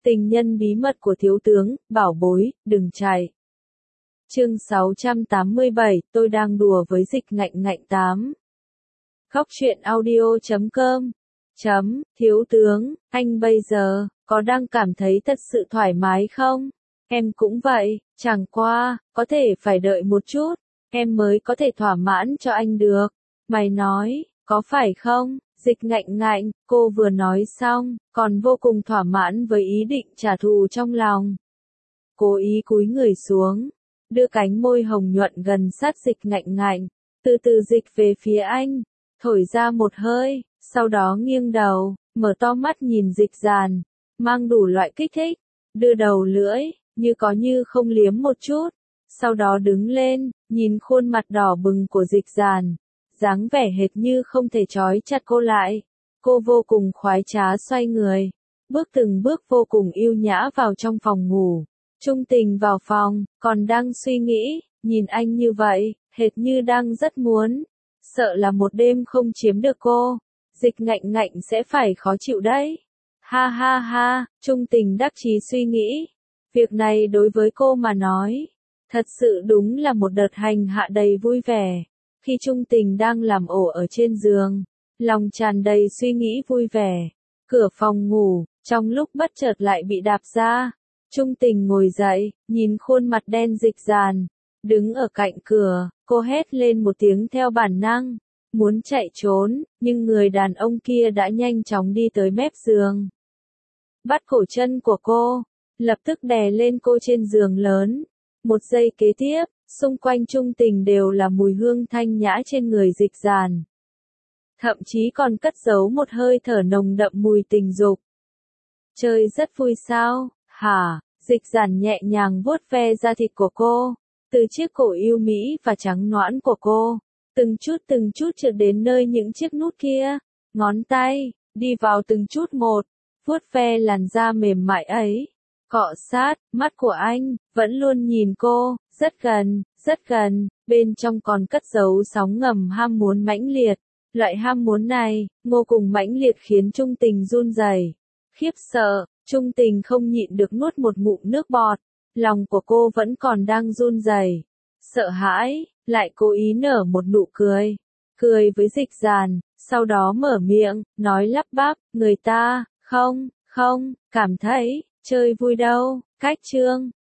Tình nhân bí mật của thiếu tướng, bảo bối, đừng chạy. Chương 687, tôi đang đùa với Dịch Ngạnh Ngạnh 8. Góc truyện audio.com. Thiếu tướng, anh bây giờ, có đang cảm thấy thật sự thoải mái không? Em cũng vậy, chẳng qua, có thể phải đợi một chút, em mới có thể thỏa mãn cho anh được. Mày nói, có phải không? Dịch Ngạnh Ngạnh, cô vừa nói xong, còn vô cùng thỏa mãn với ý định trả thù trong lòng. Cố ý cúi người xuống, đưa cánh môi hồng nhuận gần sát Dịch Ngạnh Ngạnh, từ từ dịch về phía anh, thổi ra một hơi, sau đó nghiêng đầu, mở to mắt nhìn Dịch Dàn, mang đủ loại kích thích, đưa đầu lưỡi, như có như không liếm một chút, sau đó đứng lên, nhìn khuôn mặt đỏ bừng của Dịch Dàn, dáng vẻ hệt như không thể trói chặt cô lại. Cô vô cùng khoái trá xoay người, bước từng bước vô cùng yêu nhã vào trong phòng ngủ. Trung Tình vào phòng, còn đang suy nghĩ, nhìn anh như vậy, hệt như đang rất muốn. Sợ là một đêm không chiếm được cô, Dịch Ngạnh Ngạnh sẽ phải khó chịu đấy. Ha ha ha, Trung Tình đắc chí suy nghĩ. Việc này đối với cô mà nói, thật sự đúng là một đợt hành hạ đầy vui vẻ. Khi Trung Tình đang làm ổ ở trên giường, lòng tràn đầy suy nghĩ vui vẻ. Cửa phòng ngủ, trong lúc bất chợt lại bị đạp ra. Trung Tình ngồi dậy, nhìn khuôn mặt đen Dịch Dàn, đứng ở cạnh cửa, cô hét lên một tiếng theo bản năng, muốn chạy trốn, nhưng người đàn ông kia đã nhanh chóng đi tới mép giường. Bắt cổ chân của cô, lập tức đè lên cô trên giường lớn. Một giây kế tiếp, xung quanh Trung Tình đều là mùi hương thanh nhã trên người Dịch Dàn. Thậm chí còn cất giấu một hơi thở nồng đậm mùi tình dục. Chơi rất vui sao, hả? Dịch Dàn nhẹ nhàng vuốt ve da thịt của cô, từ chiếc cổ yêu mỹ và trắng nõn của cô, từng chút trượt đến nơi những chiếc nút kia, ngón tay, đi vào từng chút một, vuốt ve làn da mềm mại ấy. Cọ sát, mắt của anh, vẫn luôn nhìn cô, rất gần, bên trong còn cất giấu sóng ngầm ham muốn mãnh liệt. Loại ham muốn này, vô cùng mãnh liệt khiến Trung Tình run rẩy, khiếp sợ, Trung Tình không nhịn được nuốt một ngụm nước bọt, lòng của cô vẫn còn đang run rẩy, sợ hãi, lại cố ý nở một nụ cười, cười với Dịch Dàn, sau đó mở miệng, nói lắp bắp, người ta, không, cảm thấy, chơi vui đâu, cách chương,